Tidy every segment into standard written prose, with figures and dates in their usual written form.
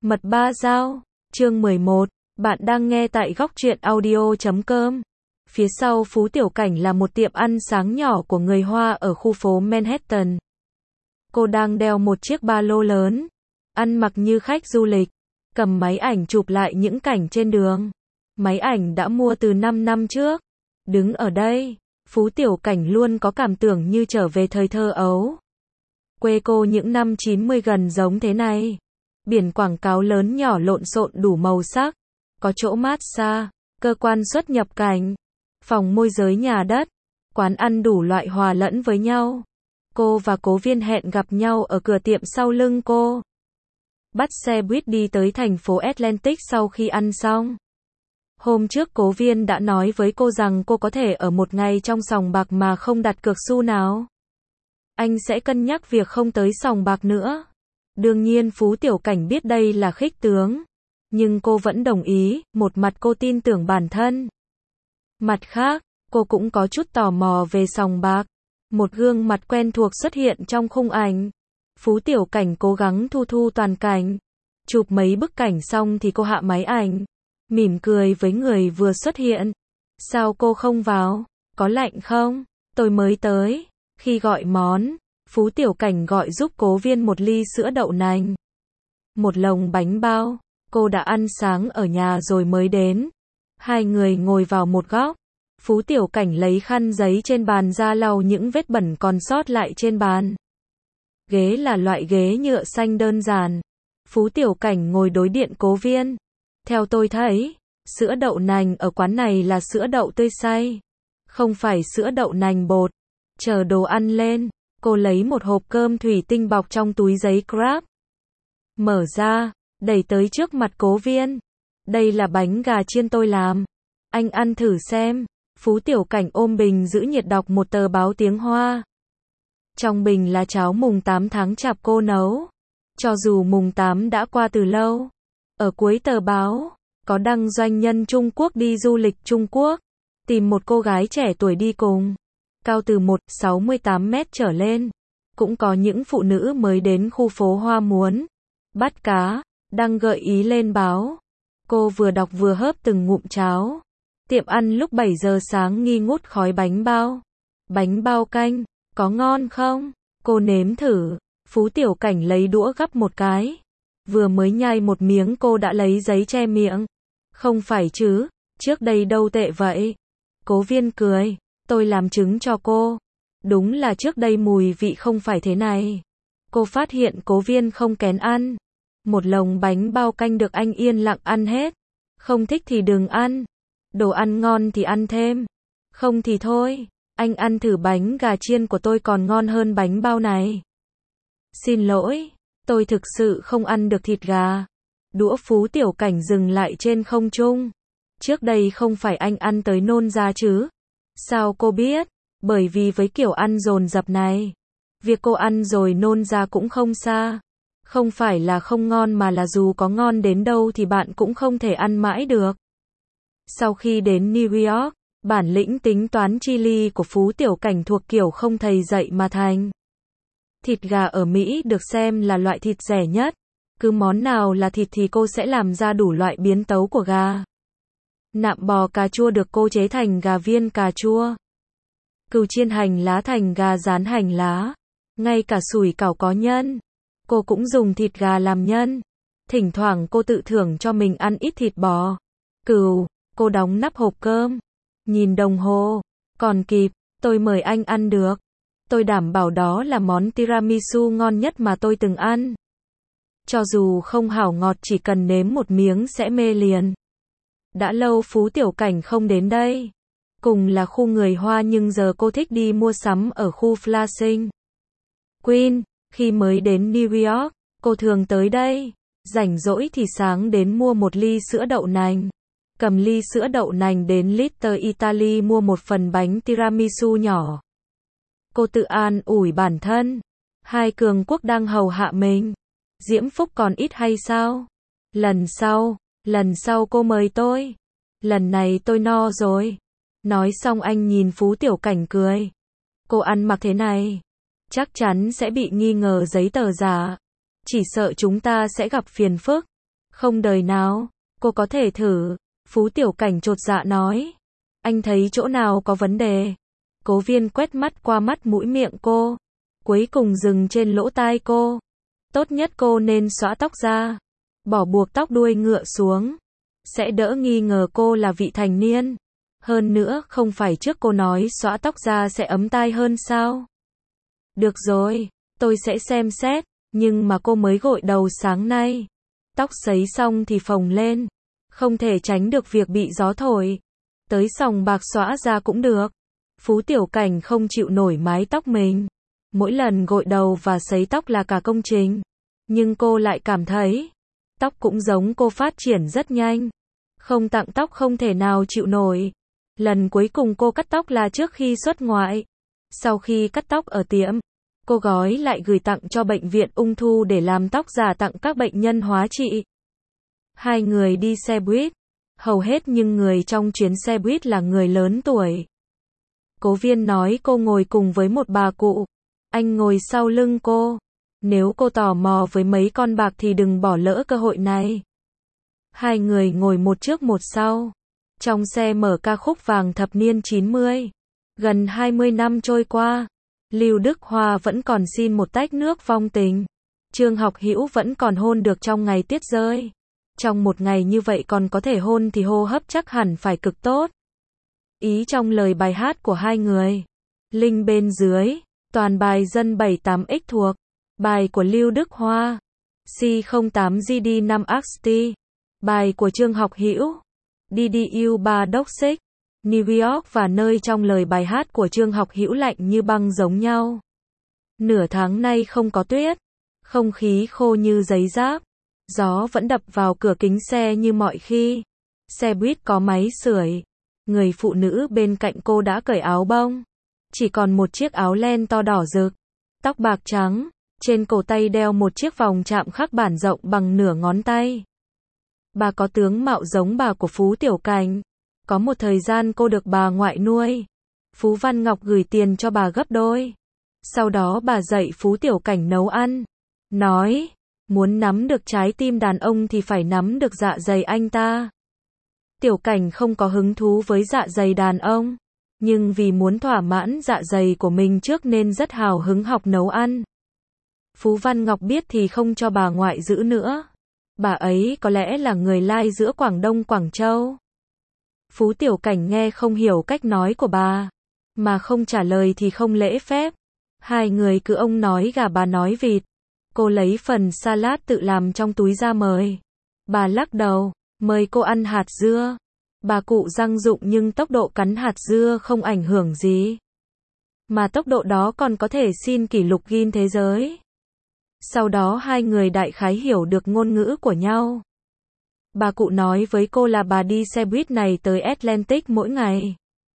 Mật ba dao, chương 11, bạn đang nghe tại góc truyện audio.com. Phía sau Phú Tiểu Cảnh là một tiệm ăn sáng nhỏ của người Hoa ở khu phố Manhattan. Cô đang đeo một chiếc ba lô lớn, ăn mặc như khách du lịch, cầm máy ảnh chụp lại những cảnh trên đường. Máy ảnh đã mua từ 5 năm trước. Đứng ở đây, Phú Tiểu Cảnh luôn có cảm tưởng như trở về thời thơ ấu. Quê cô những năm 90 gần giống thế này. Biển quảng cáo lớn nhỏ lộn xộn đủ màu sắc, có chỗ massage, cơ quan xuất nhập cảnh, phòng môi giới nhà đất, quán ăn đủ loại hòa lẫn với nhau. Cô và Cố Viên hẹn gặp nhau ở cửa tiệm sau lưng cô. Bắt xe buýt đi tới thành phố Atlantic sau khi ăn xong. Hôm trước Cố Viên đã nói với cô rằng cô có thể ở một ngày trong sòng bạc mà không đặt cược xu nào. Anh sẽ cân nhắc việc không tới sòng bạc nữa. Đương nhiên Phú Tiểu Cảnh biết đây là khích tướng, nhưng cô vẫn đồng ý, một mặt cô tin tưởng bản thân. Mặt khác, cô cũng có chút tò mò về sòng bạc. Một gương mặt quen thuộc xuất hiện trong khung ảnh. Phú Tiểu Cảnh cố gắng thu toàn cảnh. Chụp mấy bức cảnh xong thì cô hạ máy ảnh, mỉm cười với người vừa xuất hiện. Sao cô không vào? Có lạnh không? Tôi mới tới. Khi gọi món, Phú Tiểu Cảnh gọi giúp Cố Viên một ly sữa đậu nành, một lồng bánh bao. Cô đã ăn sáng ở nhà rồi mới đến. Hai người ngồi vào một góc. Phú Tiểu Cảnh lấy khăn giấy trên bàn ra lau những vết bẩn còn sót lại trên bàn. Ghế là loại ghế nhựa xanh đơn giản. Phú Tiểu Cảnh ngồi đối diện Cố Viên. Theo tôi thấy, sữa đậu nành ở quán này là sữa đậu tươi xay, không phải sữa đậu nành bột. Chờ đồ ăn lên, cô lấy một hộp cơm thủy tinh bọc trong túi giấy Grab. Mở ra, đẩy tới trước mặt Cố Viên. Đây là bánh gà chiên tôi làm. Anh ăn thử xem. Phú Tiểu Cảnh ôm bình giữ nhiệt đọc một tờ báo tiếng Hoa. Trong bình là cháo mùng 8 tháng Chạp cô nấu. Cho dù mùng 8 đã qua từ lâu. Ở cuối tờ báo, có đăng doanh nhân Trung Quốc đi du lịch Trung Quốc, tìm một cô gái trẻ tuổi đi cùng, cao từ 1,68 mét trở lên. Cũng có những phụ nữ mới đến khu phố Hoa muốn bắt cá, đăng gợi ý lên báo. Cô vừa đọc vừa hớp từng ngụm cháo. Tiệm ăn lúc 7 giờ sáng nghi ngút khói bánh bao. Bánh bao canh, có ngon không? Cô nếm thử. Phú Tiểu Cảnh lấy đũa gắp một cái. Vừa mới nhai một miếng cô đã lấy giấy che miệng. Không phải chứ, trước đây đâu tệ vậy. Cố Viên cười, tôi làm chứng cho cô. Đúng là trước đây mùi vị không phải thế này. Cô phát hiện Cố Viên không kén ăn. Một lồng bánh bao canh được anh yên lặng ăn hết. Không thích thì đừng ăn. Đồ ăn ngon thì ăn thêm. Không thì thôi. Anh ăn thử bánh gà chiên của tôi còn ngon hơn bánh bao này. Xin lỗi, tôi thực sự không ăn được thịt gà. Đũa Phú Tiểu Cảnh dừng lại trên không trung. Trước đây không phải anh ăn tới nôn ra chứ? Sao cô biết? Bởi vì với kiểu ăn dồn dập này, việc cô ăn rồi nôn ra cũng không xa. Không phải là không ngon mà là dù có ngon đến đâu thì bạn cũng không thể ăn mãi được. Sau khi đến New York, bản lĩnh tính toán chi ly của Phú Tiểu Cảnh thuộc kiểu không thầy dạy mà thành. Thịt gà ở Mỹ được xem là loại thịt rẻ nhất. Cứ món nào là thịt thì cô sẽ làm ra đủ loại biến tấu của gà. Nạm bò cà chua được cô chế thành gà viên cà chua. Cừu chiên hành lá thành gà rán hành lá. Ngay cả sủi cảo có nhân. Cô cũng dùng thịt gà làm nhân. Thỉnh thoảng cô tự thưởng cho mình ăn ít thịt bò, cừu. Cô đóng nắp hộp cơm. Nhìn đồng hồ. Còn kịp, tôi mời anh ăn được. Tôi đảm bảo đó là món tiramisu ngon nhất mà tôi từng ăn. Cho dù không hảo ngọt chỉ cần nếm một miếng sẽ mê liền. Đã lâu Phú Tiểu Cảnh không đến đây. Cùng là khu người Hoa nhưng giờ cô thích đi mua sắm ở khu Flushing Queen. Khi mới đến New York, cô thường tới đây. Rảnh rỗi thì sáng đến mua một ly sữa đậu nành. Cầm ly sữa đậu nành đến Little Italy mua một phần bánh tiramisu nhỏ. Cô tự an ủi bản thân. Hai cường quốc đang hầu hạ mình. Diễm phúc còn ít hay sao? Lần sau cô mời tôi. Lần này tôi no rồi. Nói xong anh nhìn Phú Tiểu Cảnh cười. Cô ăn mặc thế này, chắc chắn sẽ bị nghi ngờ giấy tờ giả. Chỉ sợ chúng ta sẽ gặp phiền phức. Không đời nào, cô có thể thử. Phú Tiểu Cảnh chột dạ nói. Anh thấy chỗ nào có vấn đề? Cố Viên quét mắt qua mắt mũi miệng cô, cuối cùng dừng trên lỗ tai cô. Tốt nhất cô nên xõa tóc ra, bỏ buộc tóc đuôi ngựa xuống, sẽ đỡ nghi ngờ cô là vị thành niên. Hơn nữa, không phải trước cô nói xõa tóc ra sẽ ấm tai hơn sao? Được rồi, tôi sẽ xem xét, nhưng mà cô mới gội đầu sáng nay. Tóc sấy xong thì phồng lên, không thể tránh được việc bị gió thổi. Tới sòng bạc xõa ra cũng được. Phú Tiểu Cảnh không chịu nổi mái tóc mình. Mỗi lần gội đầu và sấy tóc là cả công trình. Nhưng cô lại cảm thấy, tóc cũng giống cô phát triển rất nhanh. Không tặng tóc không thể nào chịu nổi. Lần cuối cùng cô cắt tóc là trước khi xuất ngoại. Sau khi cắt tóc ở tiệm, cô gói lại gửi tặng cho bệnh viện ung thư để làm tóc giả tặng các bệnh nhân hóa trị. Hai người đi xe buýt. Hầu hết nhưng người trong chuyến xe buýt là người lớn tuổi. Cố Viên nói cô ngồi cùng với một bà cụ. Anh ngồi sau lưng cô. Nếu cô tò mò với mấy con bạc thì đừng bỏ lỡ cơ hội này. Hai người ngồi một trước một sau. Trong xe mở ca khúc vàng thập niên 90. Gần 20 năm trôi qua, Lưu Đức Hoa vẫn còn xin một tách nước vong tình. Trương Học Hữu vẫn còn hôn được trong ngày tuyết rơi. Trong một ngày như vậy còn có thể hôn thì hô hấp chắc hẳn phải cực tốt. Ý trong lời bài hát của hai người. Link bên dưới, toàn bài dân 78X thuộc. Bài của Lưu Đức Hoa, C08GD5 AXT. Bài của Trương Học Hữu, DDU 3 Toxic, New York và nơi trong lời bài hát của Trương Học Hữu lạnh như băng giống nhau. Nửa tháng nay không có tuyết, không khí khô như giấy giáp, gió vẫn đập vào cửa kính xe như mọi khi. Xe buýt có máy sưởi, người phụ nữ bên cạnh cô đã cởi áo bông, chỉ còn một chiếc áo len to đỏ rực, tóc bạc trắng, trên cổ tay đeo một chiếc vòng chạm khắc bản rộng bằng nửa ngón tay. Bà có tướng mạo giống bà của Phú Tiểu Cảnh. Có một thời gian cô được bà ngoại nuôi. Phú Văn Ngọc gửi tiền cho bà gấp đôi. Sau đó bà dạy Phú Tiểu Cảnh nấu ăn. Nói, muốn nắm được trái tim đàn ông thì phải nắm được dạ dày anh ta. Tiểu Cảnh không có hứng thú với dạ dày đàn ông. Nhưng vì muốn thỏa mãn dạ dày của mình trước nên rất hào hứng học nấu ăn. Phú Văn Ngọc biết thì không cho bà ngoại giữ nữa. Bà ấy có lẽ là người Lai giữa Quảng Đông Quảng Châu. Phú Tiểu Cảnh nghe không hiểu cách nói của bà, mà không trả lời thì không lễ phép. Hai người cứ ông nói gà bà nói vịt. Cô lấy phần salad tự làm trong túi ra mời. Bà lắc đầu, mời cô ăn hạt dưa. Bà cụ răng rụng nhưng tốc độ cắn hạt dưa không ảnh hưởng gì. Mà tốc độ đó còn có thể xin kỷ lục Guinness thế giới. Sau đó hai người đại khái hiểu được ngôn ngữ của nhau. Bà cụ nói với cô là bà đi xe buýt này tới Atlantic mỗi ngày.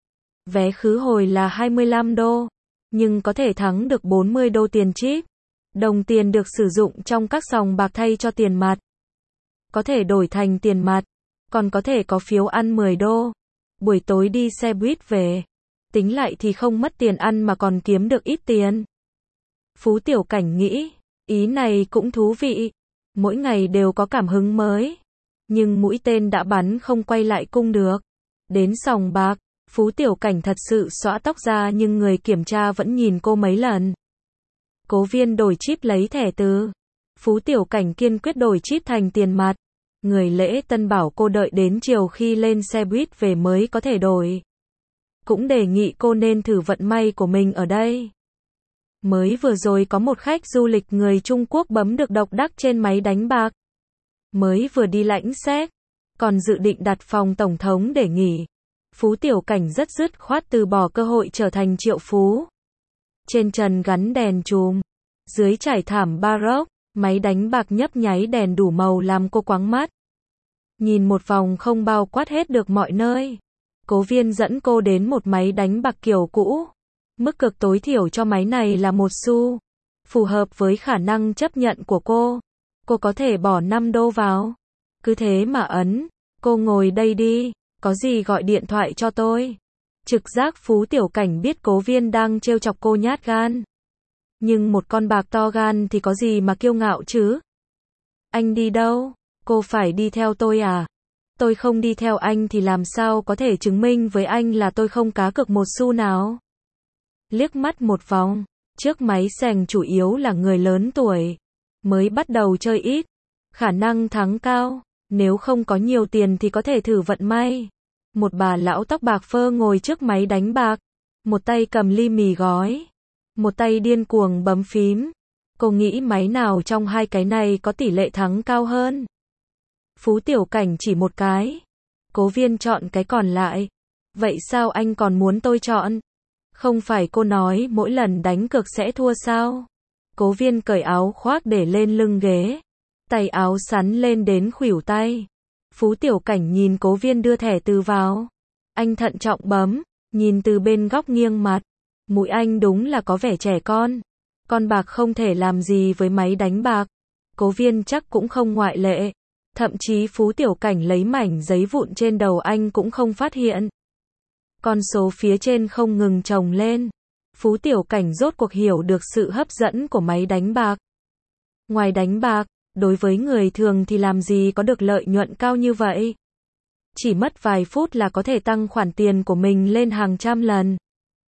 Vé khứ hồi là 25 đô, nhưng có thể thắng được 40 đô tiền chip. Đồng tiền được sử dụng trong các sòng bạc thay cho tiền mặt. Có thể đổi thành tiền mặt, còn có thể có phiếu ăn 10 đô. Buổi tối đi xe buýt về, tính lại thì không mất tiền ăn mà còn kiếm được ít tiền. Phú Tiểu Cảnh nghĩ, ý này cũng thú vị. Mỗi ngày đều có cảm hứng mới. Nhưng mũi tên đã bắn không quay lại cung được. Đến sòng bạc, Phú Tiểu Cảnh thật sự xõa tóc ra nhưng người kiểm tra vẫn nhìn cô mấy lần. Cố Viên đổi chip lấy thẻ từ. Phú Tiểu Cảnh kiên quyết đổi chip thành tiền mặt. Người lễ tân bảo cô đợi đến chiều khi lên xe buýt về mới có thể đổi. Cũng đề nghị cô nên thử vận may của mình ở đây. Mới vừa rồi có một khách du lịch người Trung Quốc bấm được độc đắc trên máy đánh bạc. Mới vừa đi lãnh xét, còn dự định đặt phòng tổng thống để nghỉ. Phú Tiểu Cảnh rất dứt khoát từ bỏ cơ hội trở thành triệu phú. Trên trần gắn đèn chùm, dưới trải thảm baroque, máy đánh bạc nhấp nháy đèn đủ màu làm cô choáng mắt. Nhìn một vòng không bao quát hết được mọi nơi. Cố Viên dẫn cô đến một máy đánh bạc kiểu cũ. Mức cược tối thiểu cho máy này là 1 xu. Phù hợp với khả năng chấp nhận của cô. Cô có thể bỏ 5 đô vào. Cứ thế mà ấn. Cô ngồi đây đi. Có gì gọi điện thoại cho tôi. Trực giác Phú Tiểu Cảnh biết Cố Viên đang trêu chọc cô nhát gan. Nhưng một con bạc to gan thì có gì mà kiêu ngạo chứ. Anh đi đâu? Cô phải đi theo tôi à? Tôi không đi theo anh thì làm sao có thể chứng minh với anh là tôi không cá cược một xu nào? Liếc mắt một vòng, trước máy sành chủ yếu là người lớn tuổi, mới bắt đầu chơi ít, khả năng thắng cao, nếu không có nhiều tiền thì có thể thử vận may. Một bà lão tóc bạc phơ ngồi trước máy đánh bạc, một tay cầm ly mì gói, một tay điên cuồng bấm phím. Cô nghĩ máy nào trong hai cái này có tỷ lệ thắng cao hơn? Phú Tiểu Cảnh chỉ một cái. Cố Viên chọn cái còn lại. Vậy sao anh còn muốn tôi chọn? Không phải cô nói mỗi lần đánh cược sẽ thua sao? Cố Viên cởi áo khoác để lên lưng ghế, tay áo sắn lên đến khuỷu tay. Phú Tiểu Cảnh nhìn Cố Viên đưa thẻ từ vào. Anh thận trọng bấm, nhìn từ bên góc nghiêng mặt. Mũi anh đúng là có vẻ trẻ con. Con bạc không thể làm gì với máy đánh bạc. Cố Viên chắc cũng không ngoại lệ. Thậm chí Phú Tiểu Cảnh lấy mảnh giấy vụn trên đầu anh cũng không phát hiện. Con số phía trên không ngừng chồng lên. Phú Tiểu Cảnh rốt cuộc hiểu được sự hấp dẫn của máy đánh bạc. Ngoài đánh bạc, đối với người thường thì làm gì có được lợi nhuận cao như vậy? Chỉ mất vài phút là có thể tăng khoản tiền của mình lên hàng trăm lần.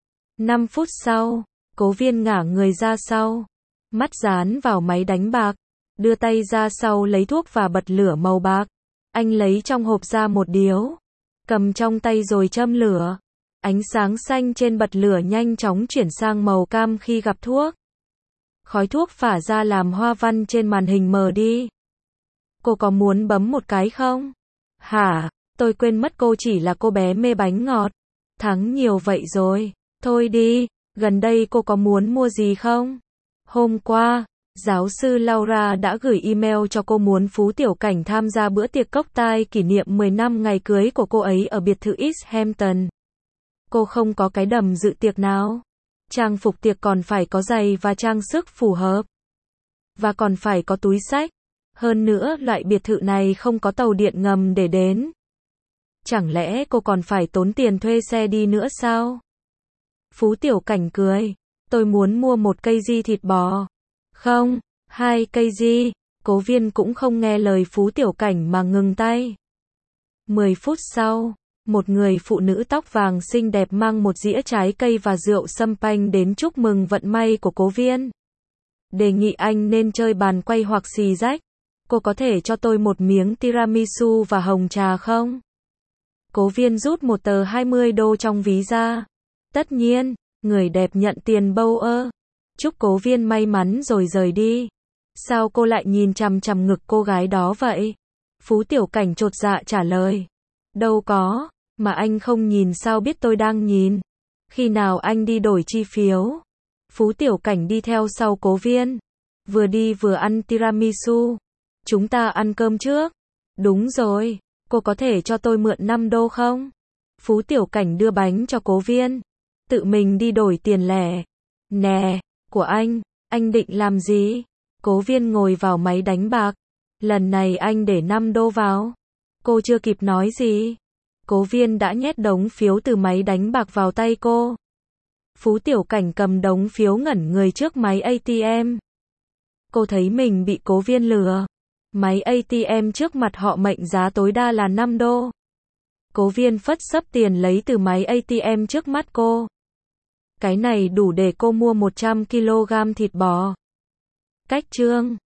5 phút sau, Cố Viên ngả người ra sau, mắt dán vào máy đánh bạc, đưa tay ra sau lấy thuốc và bật lửa màu bạc. Anh lấy trong hộp ra một điếu, cầm trong tay rồi châm lửa. Ánh sáng xanh trên bật lửa nhanh chóng chuyển sang màu cam khi gặp thuốc. Khói thuốc phả ra làm hoa văn trên màn hình mờ đi. Cô có muốn bấm một cái không? Hả? Tôi quên mất cô chỉ là cô bé mê bánh ngọt. Thắng nhiều vậy rồi. Thôi đi, gần đây cô có muốn mua gì không? Hôm qua, giáo sư Laura đã gửi email cho cô muốn Phú Tiểu Cảnh tham gia bữa tiệc cocktail kỷ niệm 10 năm ngày cưới của cô ấy ở biệt thự East Hampton. Cô không có cái đầm dự tiệc nào. Trang phục tiệc còn phải có giày và trang sức phù hợp. Và còn phải có túi xách. Hơn nữa, loại biệt thự này không có tàu điện ngầm để đến. Chẳng lẽ cô còn phải tốn tiền thuê xe đi nữa sao? Phú Tiểu Cảnh cười. Tôi muốn mua một cây di thịt bò. Không, 2 cây di. Cố Viên cũng không nghe lời Phú Tiểu Cảnh mà ngừng tay. 10 phút sau, một người phụ nữ tóc vàng xinh đẹp mang một dĩa trái cây và rượu champagne đến chúc mừng vận may của Cố Viên. Đề nghị anh nên chơi bàn quay hoặc xì rách. Cô có thể cho tôi một miếng tiramisu và hồng trà không? Cố Viên rút một tờ 20 đô trong ví ra. Tất nhiên, người đẹp nhận tiền bâu ơ. Chúc Cố Viên may mắn rồi rời đi. Sao cô lại nhìn chằm chằm ngực cô gái đó vậy? Phú Tiểu Cảnh chột dạ trả lời. Đâu có, mà anh không nhìn sao biết tôi đang nhìn. Khi nào anh đi đổi chi phiếu? Phú Tiểu Cảnh đi theo sau Cố Viên. Vừa đi vừa ăn tiramisu. Chúng ta ăn cơm trước. Đúng rồi, cô có thể cho tôi mượn 5 đô không? Phú Tiểu Cảnh đưa bánh cho Cố Viên. Tự mình đi đổi tiền lẻ. Nè, của anh định làm gì? Cố Viên ngồi vào máy đánh bạc. Lần này anh để 5 đô vào. Cô chưa kịp nói gì. Cố Viên đã nhét đống phiếu từ máy đánh bạc vào tay cô. Phú Tiểu Cảnh cầm đống phiếu ngẩn người trước máy ATM. Cô thấy mình bị Cố Viên lừa. Máy ATM trước mặt họ mệnh giá tối đa là 5 đô. Cố Viên phất xấp tiền lấy từ máy ATM trước mắt cô. Cái này đủ để cô mua 100 kg thịt bò. Cách chương